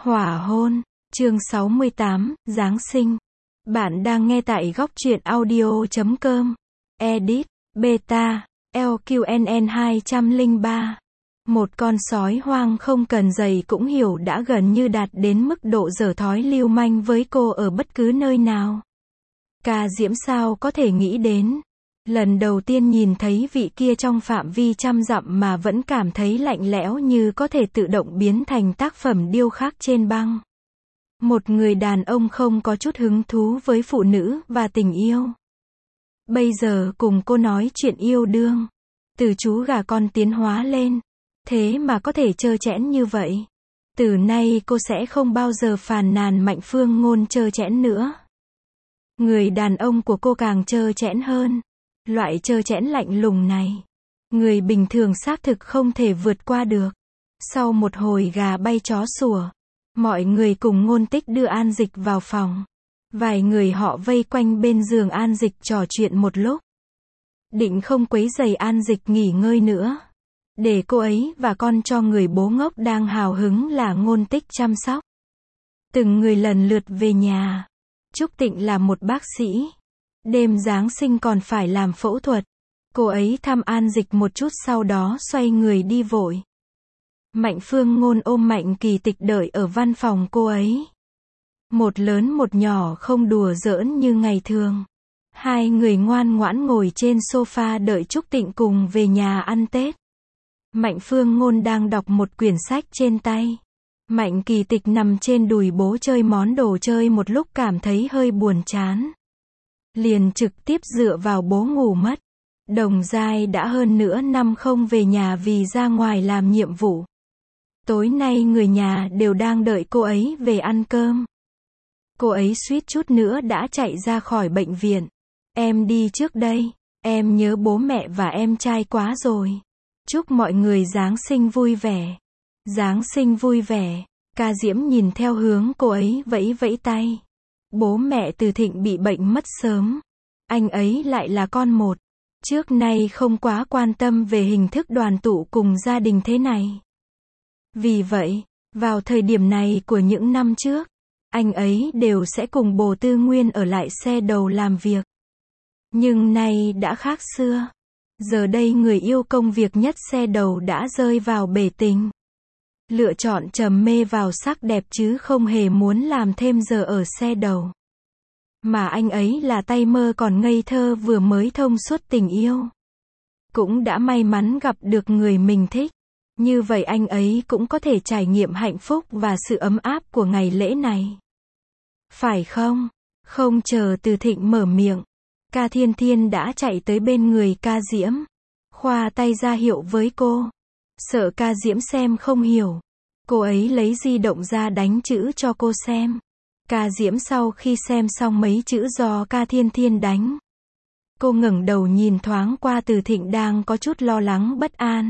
Hỏa hôn, chương 68, Giáng sinh. Bạn đang nghe tại góc truyện audio.com. Edit, Beta, LQNN 203. Một con sói hoang không cần giày cũng hiểu đã gần như đạt đến mức độ dở thói lưu manh với cô ở bất cứ nơi nào. Ca Diễm sao có thể nghĩ đến. Lần đầu tiên nhìn thấy vị kia trong phạm vi trăm dặm mà vẫn cảm thấy lạnh lẽo như có thể tự động biến thành tác phẩm điêu khắc trên băng. Một người đàn ông không có chút hứng thú với phụ nữ và tình yêu. Bây giờ cùng cô nói chuyện yêu đương. Từ chú gà con tiến hóa lên. Thế mà có thể trơ trẽn như vậy. Từ nay cô sẽ không bao giờ phàn nàn Mạnh Phương Ngôn trơ trẽn nữa. Người đàn ông của cô càng trơ trẽn hơn. Loại trơ trẽn lạnh lùng này, người bình thường xác thực không thể vượt qua được. Sau một hồi gà bay chó sủa, mọi người cùng Ngôn Tích đưa An Dịch vào phòng. Vài người họ vây quanh bên giường An Dịch trò chuyện một lúc. Định không quấy rầy An Dịch nghỉ ngơi nữa. Để cô ấy và con cho người bố ngốc đang hào hứng là Ngôn Tích chăm sóc. Từng người lần lượt về nhà. Trúc Tịnh là một bác sĩ. Đêm Giáng sinh còn phải làm phẫu thuật. Cô ấy thăm An Dịch một chút sau đó xoay người đi vội. Mạnh Phương Ngôn ôm Mạnh Kỳ Tịch đợi ở văn phòng cô ấy. Một lớn một nhỏ không đùa giỡn như ngày thường. Hai người ngoan ngoãn ngồi trên sofa đợi Trúc Tịnh cùng về nhà ăn Tết. Mạnh Phương Ngôn đang đọc một quyển sách trên tay. Mạnh Kỳ Tịch nằm trên đùi bố chơi món đồ chơi một lúc cảm thấy hơi buồn chán. Liền trực tiếp dựa vào bố ngủ mất. Đồng Giai đã hơn nửa năm không về nhà vì ra ngoài làm nhiệm vụ. Tối nay người nhà đều đang đợi cô ấy về ăn cơm. Cô ấy suýt chút nữa đã chạy ra khỏi bệnh viện. Em đi trước đây. Em nhớ bố mẹ và em trai quá rồi. Chúc mọi người Giáng sinh vui vẻ. Giáng sinh vui vẻ. Ca Diễm nhìn theo hướng cô ấy vẫy vẫy tay. Bố mẹ Từ Thịnh bị bệnh mất sớm. Anh ấy lại là con một. Trước nay không quá quan tâm về hình thức đoàn tụ cùng gia đình thế này. Vì vậy, vào thời điểm này của những năm trước, anh ấy đều sẽ cùng Bồ Tư Nguyên ở lại xe đầu làm việc. Nhưng nay đã khác xưa. Giờ đây người yêu công việc nhất xe đầu đã rơi vào bể tình. Lựa chọn trầm mê vào sắc đẹp chứ không hề muốn làm thêm giờ ở xe đầu. Mà anh ấy là tay mơ còn ngây thơ vừa mới thông suốt tình yêu. Cũng đã may mắn gặp được người mình thích. Như vậy anh ấy cũng có thể trải nghiệm hạnh phúc và sự ấm áp của ngày lễ này. Phải không? Không chờ Từ Thịnh mở miệng. Ca Thiên Thiên đã chạy tới bên người Ca Diễm. Khoa tay ra hiệu với cô. Sợ Ca Diễm xem không hiểu. Cô ấy lấy di động ra đánh chữ cho cô xem. Ca Diễm sau khi xem xong mấy chữ do Ca Thiên Thiên đánh. Cô ngẩng đầu nhìn thoáng qua Từ Thịnh đang có chút lo lắng bất an.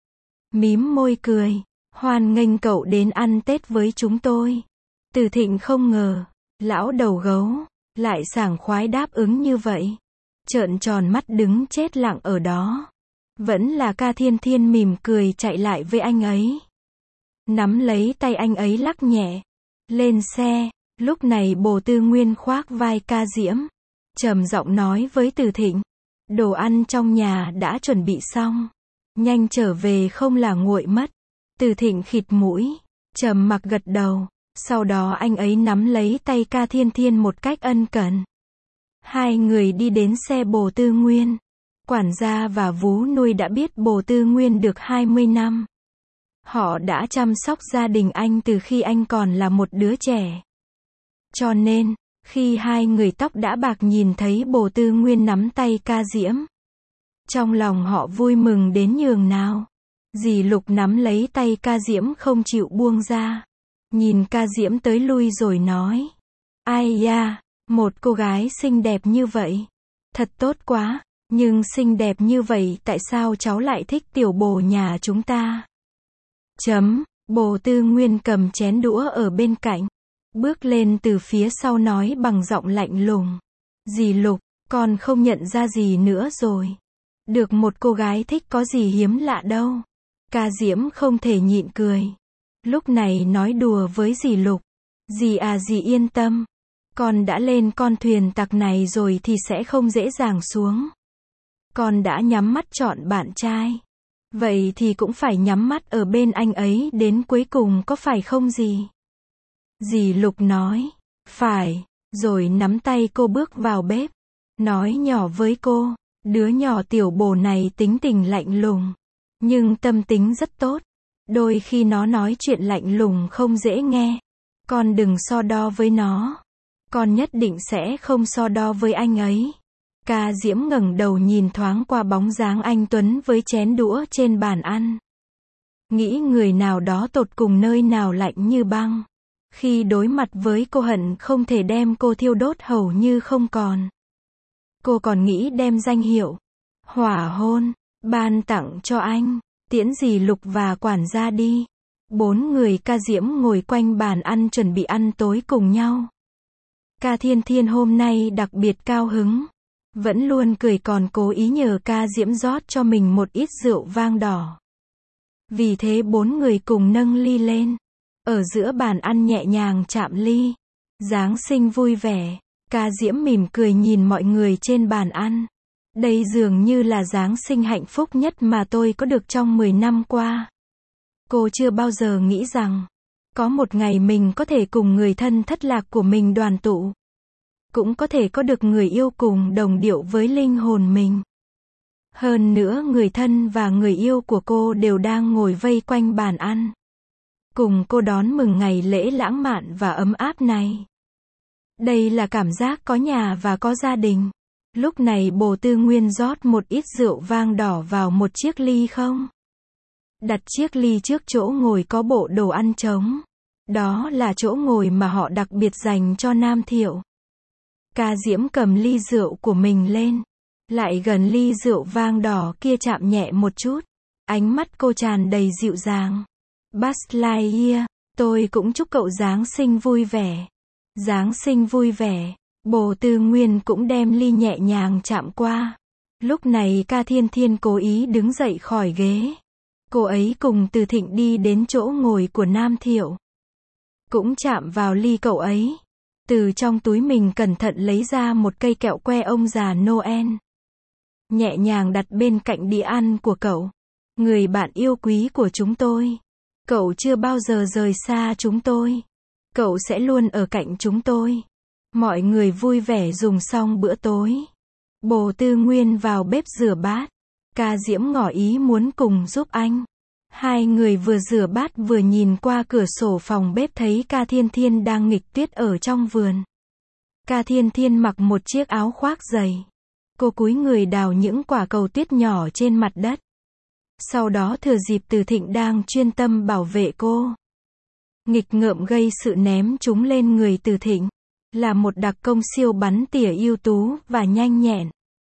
Mím môi cười. Hoan nghênh cậu đến ăn Tết với chúng tôi. Từ Thịnh không ngờ. Lão đầu gấu. Lại sảng khoái đáp ứng như vậy. Trợn tròn mắt đứng chết lặng ở đó. Vẫn là Ca Thiên Thiên mỉm cười chạy lại với anh ấy. Nắm lấy tay anh ấy lắc nhẹ. Lên xe. Lúc này Bồ Tư Nguyên khoác vai Ca Diễm. Trầm giọng nói với Từ Thịnh. Đồ ăn trong nhà đã chuẩn bị xong. Nhanh trở về không là nguội mất. Từ Thịnh khịt mũi. Trầm mặc gật đầu. Sau đó anh ấy nắm lấy tay Ca Thiên Thiên một cách ân cần. Hai người đi đến xe Bồ Tư Nguyên. Quản gia và vú nuôi đã biết Bồ Tư Nguyên được 20 năm. Họ đã chăm sóc gia đình anh từ khi anh còn là một đứa trẻ. Cho nên, khi hai người tóc đã bạc nhìn thấy Bồ Tư Nguyên nắm tay Ca Diễm. Trong lòng họ vui mừng đến nhường nào. Dì Lục nắm lấy tay Ca Diễm không chịu buông ra. Nhìn Ca Diễm tới lui rồi nói. Ai da, một cô gái xinh đẹp như vậy. Thật tốt quá, nhưng xinh đẹp như vậy tại sao cháu lại thích tiểu Bồ nhà chúng ta? Bồ Tư Nguyên cầm chén đũa ở bên cạnh. Bước lên từ phía sau nói bằng giọng lạnh lùng. Dì Lục, con không nhận ra gì nữa rồi. Được một cô gái thích có gì hiếm lạ đâu. Ca Diễm không thể nhịn cười. Lúc này nói đùa với dì Lục. Dì à dì yên tâm. Con đã lên con thuyền tặc này rồi thì sẽ không dễ dàng xuống. Con đã nhắm mắt chọn bạn trai. Vậy thì cũng phải nhắm mắt ở bên anh ấy đến cuối cùng có phải không dì? Dì Lục nói. Phải. Rồi nắm tay cô bước vào bếp. Nói nhỏ với cô. Đứa nhỏ tiểu bồ này tính tình lạnh lùng. Nhưng tâm tính rất tốt. Đôi khi nó nói chuyện lạnh lùng không dễ nghe. Con đừng so đo với nó. Con nhất định sẽ không so đo với anh ấy. Ca Diễm ngẩng đầu nhìn thoáng qua bóng dáng anh Tuấn với chén đũa trên bàn ăn. Nghĩ người nào đó tột cùng nơi nào lạnh như băng. Khi đối mặt với cô hận không thể đem cô thiêu đốt hầu như không còn. Cô còn nghĩ đem danh hiệu hỏa hôn ban tặng cho anh. Tiễn dì Lục và quản gia đi. 4 người Ca Diễm ngồi quanh bàn ăn chuẩn bị ăn tối cùng nhau. Ca Thiên Thiên hôm nay đặc biệt cao hứng. Vẫn luôn cười còn cố ý nhờ Ca Diễm rót cho mình một ít rượu vang đỏ. Vì thế 4 người cùng nâng ly lên. Ở giữa bàn ăn nhẹ nhàng chạm ly. Giáng sinh vui vẻ. Ca Diễm mỉm cười nhìn mọi người trên bàn ăn. Đây dường như là Giáng sinh hạnh phúc nhất mà tôi có được trong 10 năm qua. Cô chưa bao giờ nghĩ rằng, có một ngày mình có thể cùng người thân thất lạc của mình đoàn tụ. Cũng có thể có được người yêu cùng đồng điệu với linh hồn mình. Hơn nữa người thân và người yêu của cô đều đang ngồi vây quanh bàn ăn. Cùng cô đón mừng ngày lễ lãng mạn và ấm áp này. Đây là cảm giác có nhà và có gia đình. Lúc này Bồ Tư Nguyên rót một ít rượu vang đỏ vào một chiếc ly không. Đặt chiếc ly trước chỗ ngồi có bộ đồ ăn trống. Đó là chỗ ngồi mà họ đặc biệt dành cho Nam Thiệu. Ca Diễm cầm ly rượu của mình lên. Lại gần ly rượu vang đỏ kia chạm nhẹ một chút. Ánh mắt cô tràn đầy dịu dàng. Buzz Lightyear, tôi cũng chúc cậu Giáng sinh vui vẻ. Giáng sinh vui vẻ. Bồ Tư Nguyên cũng đem ly nhẹ nhàng chạm qua. Lúc này Ca Thiên Thiên cố ý đứng dậy khỏi ghế. Cô ấy cùng Từ Thịnh đi đến chỗ ngồi của Nam Thiệu. Cũng chạm vào ly cậu ấy. Từ trong túi mình cẩn thận lấy ra một cây kẹo que ông già Noel. Nhẹ nhàng đặt bên cạnh đĩa ăn của cậu. Người bạn yêu quý của chúng tôi. Cậu chưa bao giờ rời xa chúng tôi. Cậu sẽ luôn ở cạnh chúng tôi. Mọi người vui vẻ dùng xong bữa tối. Bồ Tư Nguyên vào bếp rửa bát. Ca Diễm ngỏ ý muốn cùng giúp anh. Hai người vừa rửa bát vừa nhìn qua cửa sổ phòng bếp thấy Ca Thiên Thiên đang nghịch tuyết ở trong vườn. Ca Thiên Thiên mặc một chiếc áo khoác dày. Cô cúi người đào những quả cầu tuyết nhỏ trên mặt đất. Sau đó thừa dịp Từ Thịnh đang chuyên tâm bảo vệ cô. Nghịch ngợm gây sự ném chúng lên người Từ Thịnh. Là một đặc công siêu bắn tỉa ưu tú và nhanh nhẹn.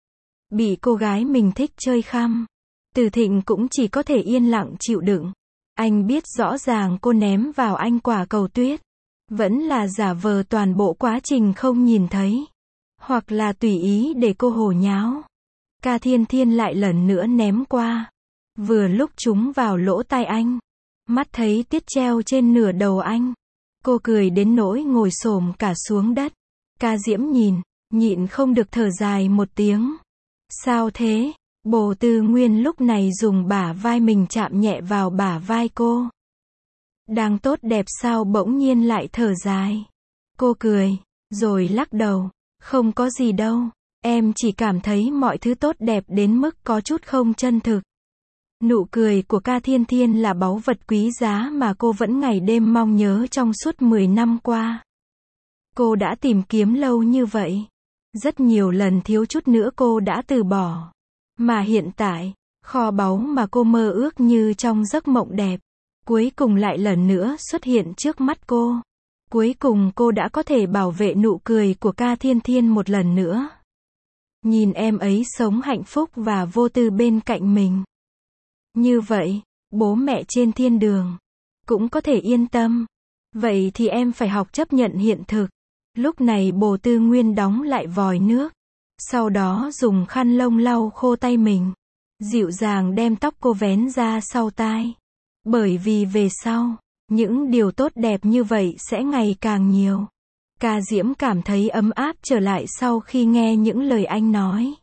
Bị cô gái mình thích chơi khăm. Từ Thịnh cũng chỉ có thể yên lặng chịu đựng. Anh biết rõ ràng cô ném vào anh quả cầu tuyết. Vẫn là giả vờ toàn bộ quá trình không nhìn thấy. Hoặc là tùy ý để cô hồ nháo. Ca Thiên Thiên lại lần nữa ném qua. Vừa lúc chúng vào lỗ tai anh. Mắt thấy tiết treo trên nửa đầu anh. Cô cười đến nỗi ngồi xổm cả xuống đất. Ca Diễm nhìn, nhịn không được thở dài một tiếng. Sao thế? Bồ Tư Nguyên lúc này dùng bả vai mình chạm nhẹ vào bả vai cô. Đang tốt đẹp sao bỗng nhiên lại thở dài. Cô cười, rồi lắc đầu. Không có gì đâu, em chỉ cảm thấy mọi thứ tốt đẹp đến mức có chút không chân thực. Nụ cười của Ca Thiên Thiên là báu vật quý giá mà cô vẫn ngày đêm mong nhớ trong suốt 10 năm qua. Cô đã tìm kiếm lâu như vậy. Rất nhiều lần thiếu chút nữa cô đã từ bỏ. Mà hiện tại, kho báu mà cô mơ ước như trong giấc mộng đẹp, cuối cùng lại lần nữa xuất hiện trước mắt cô. Cuối cùng cô đã có thể bảo vệ nụ cười của Ca Thiên Thiên một lần nữa. Nhìn em ấy sống hạnh phúc và vô tư bên cạnh mình. Như vậy, bố mẹ trên thiên đường cũng có thể yên tâm. Vậy thì em phải học chấp nhận hiện thực. Lúc này Bồ Tư Nguyên đóng lại vòi nước. Sau đó dùng khăn lông lau khô tay mình. Dịu dàng đem tóc cô vén ra sau tai. Bởi vì về sau, những điều tốt đẹp như vậy sẽ ngày càng nhiều. Ca Diễm cảm thấy ấm áp trở lại sau khi nghe những lời anh nói.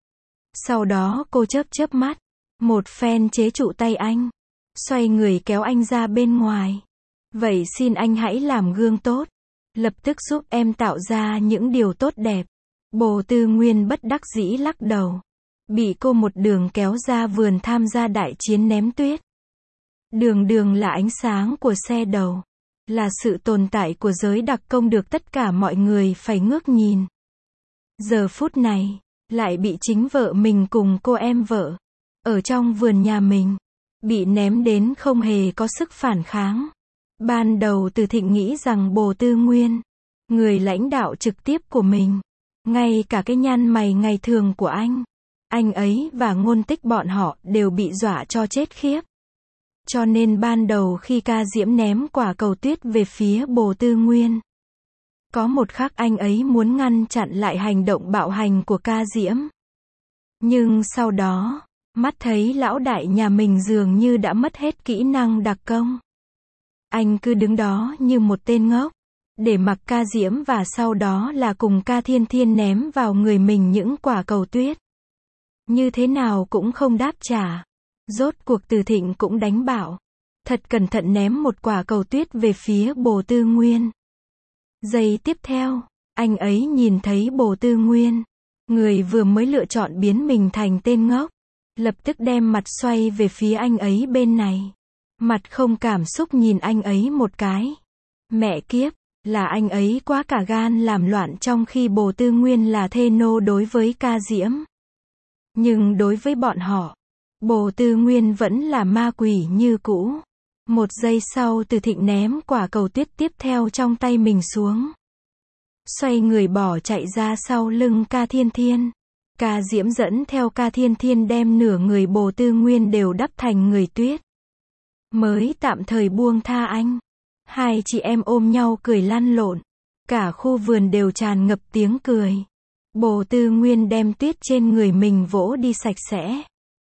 Sau đó cô chớp chớp mắt, một phen chế trụ tay anh, xoay người kéo anh ra bên ngoài. Vậy xin anh hãy làm gương tốt, lập tức giúp em tạo ra những điều tốt đẹp. Bồ Tư Nguyên bất đắc dĩ lắc đầu, bị cô một đường kéo ra vườn tham gia đại chiến ném tuyết. Đường đường là ánh sáng của xe đầu, là sự tồn tại của giới đặc công được tất cả mọi người phải ngước nhìn. Giờ phút này, lại bị chính vợ mình cùng cô em vợ, ở trong vườn nhà mình, bị ném đến không hề có sức phản kháng. Ban đầu Từ Thịnh nghĩ rằng Bồ Tư Nguyên, người lãnh đạo trực tiếp của mình, ngay cả cái nhăn mày ngày thường của anh ấy và Ngôn Tích bọn họ đều bị dọa cho chết khiếp. Cho nên ban đầu khi Ca Diễm ném quả cầu tuyết về phía Bồ Tư Nguyên, có một khắc anh ấy muốn ngăn chặn lại hành động bạo hành của Ca Diễm. Nhưng sau đó, mắt thấy lão đại nhà mình dường như đã mất hết kỹ năng đặc công. Anh cứ đứng đó như một tên ngốc, để mặc Ca Diễm và sau đó là cùng Ca Thiên Thiên ném vào người mình những quả cầu tuyết. Như thế nào cũng không đáp trả. Rốt cuộc Từ Thịnh cũng đánh bảo, thật cẩn thận ném một quả cầu tuyết về phía Bồ Tư Nguyên. Giây tiếp theo, anh ấy nhìn thấy Bồ Tư Nguyên, người vừa mới lựa chọn biến mình thành tên ngốc, lập tức đem mặt xoay về phía anh ấy bên này. Mặt không cảm xúc nhìn anh ấy một cái. Mẹ kiếp, là anh ấy quá cả gan làm loạn trong khi Bồ Tư Nguyên là thê nô đối với Ca Diễm. Nhưng đối với bọn họ, Bồ Tư Nguyên vẫn là ma quỷ như cũ. Một giây sau Từ Thịnh ném quả cầu tuyết tiếp theo trong tay mình xuống. Xoay người bỏ chạy ra sau lưng Ca Thiên Thiên. Ca Diễm dẫn theo Ca Thiên Thiên đem nửa người Bồ Tư Nguyên đều đắp thành người tuyết. Mới tạm thời buông tha anh. Hai chị em ôm nhau cười lăn lộn. Cả khu vườn đều tràn ngập tiếng cười. Bồ Tư Nguyên đem tuyết trên người mình vỗ đi sạch sẽ.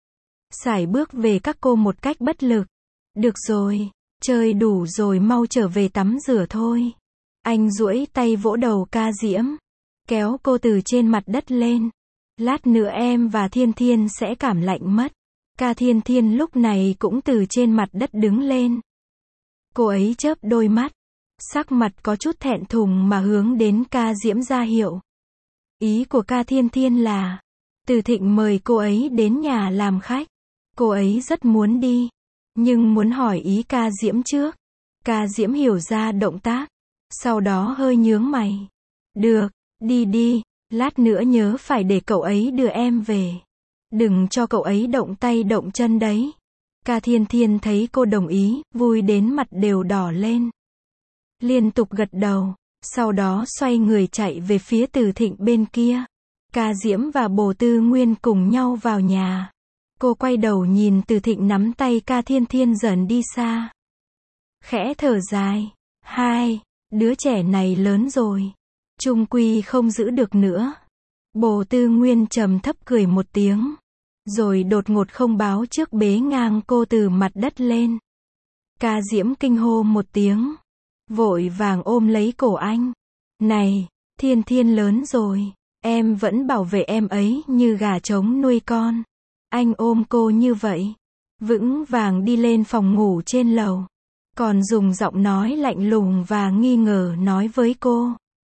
Sải bước về các cô một cách bất lực. Được rồi, chơi đủ rồi, mau trở về tắm rửa thôi. Anh duỗi tay vỗ đầu Ca Diễm, kéo cô từ trên mặt đất lên. Lát nữa em và Thiên Thiên sẽ cảm lạnh mất. Ca Thiên Thiên lúc này cũng từ trên mặt đất đứng lên. Cô ấy chớp đôi mắt, sắc mặt có chút thẹn thùng mà hướng đến Ca Diễm ra hiệu. Ý của Ca Thiên Thiên là, Từ Thịnh mời cô ấy đến nhà làm khách. Cô ấy rất muốn đi, nhưng muốn hỏi ý Ca Diễm trước. Ca Diễm hiểu ra động tác, sau đó hơi nhướng mày. Được, đi đi, lát nữa nhớ phải để cậu ấy đưa em về. Đừng cho cậu ấy động tay động chân đấy. Ca Thiên Thiên thấy cô đồng ý, vui đến mặt đều đỏ lên. Liên tục gật đầu, sau đó xoay người chạy về phía Từ Thịnh bên kia. Ca Diễm và Bồ Tư Nguyên cùng nhau vào nhà. Cô quay đầu nhìn Từ Thịnh nắm tay Ca Thiên Thiên dần đi xa. Khẽ thở dài. Hai, đứa trẻ này lớn rồi. Chung quy không giữ được nữa. Bồ Tư Nguyên trầm thấp cười một tiếng. Rồi đột ngột không báo trước bế ngang cô từ mặt đất lên. Ca Diễm kinh hô một tiếng. Vội vàng ôm lấy cổ anh. Này, Thiên Thiên lớn rồi. Em vẫn bảo vệ em ấy như gà trống nuôi con. Anh ôm cô như vậy. Vững vàng đi lên phòng ngủ trên lầu. Còn dùng giọng nói lạnh lùng và nghi ngờ nói với cô.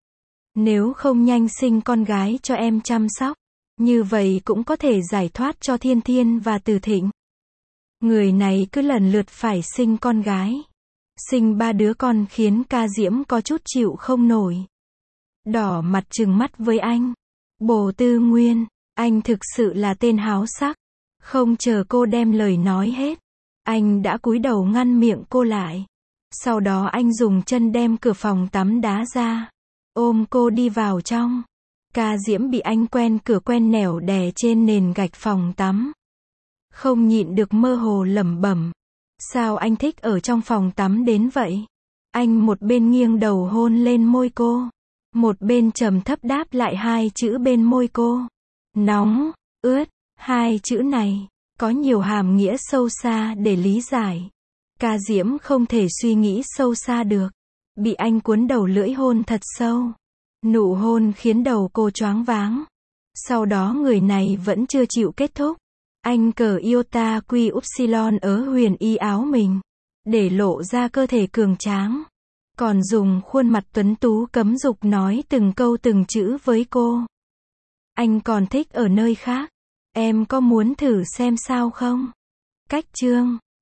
Nếu không nhanh sinh con gái cho em chăm sóc, như vậy cũng có thể giải thoát cho Thiên Thiên và Từ Thịnh. Người này cứ lần lượt phải sinh con gái. Sinh 3 đứa con khiến Ca Diễm có chút chịu không nổi. Đỏ mặt trừng mắt với anh. Bồ Tư Nguyên, anh thực sự là tên háo sắc. Không chờ cô đem lời nói hết, anh đã cúi đầu ngăn miệng cô lại. Sau đó anh dùng chân đem cửa phòng tắm đá ra, ôm cô đi vào trong. Ca Diễm bị anh quen cửa quen nẻo đè trên nền gạch phòng tắm. Không nhịn được mơ hồ lẩm bẩm. Sao anh thích ở trong phòng tắm đến vậy? Anh một bên nghiêng đầu hôn lên môi cô, một bên trầm thấp đáp lại hai chữ bên môi cô. Nóng, ướt, hai chữ này có nhiều hàm nghĩa sâu xa để lý giải. Ca Diễm không thể suy nghĩ sâu xa được. Bị anh cuốn đầu lưỡi hôn thật sâu. Nụ hôn khiến đầu cô choáng váng. Sau đó người này vẫn chưa chịu kết thúc. Anh cởi iota quy upsilon ở huyền y áo mình, để lộ ra cơ thể cường tráng. Còn dùng khuôn mặt tuấn tú cấm dục nói từng câu từng chữ với cô. Anh còn thích ở nơi khác. Em có muốn thử xem sao không? Cách chương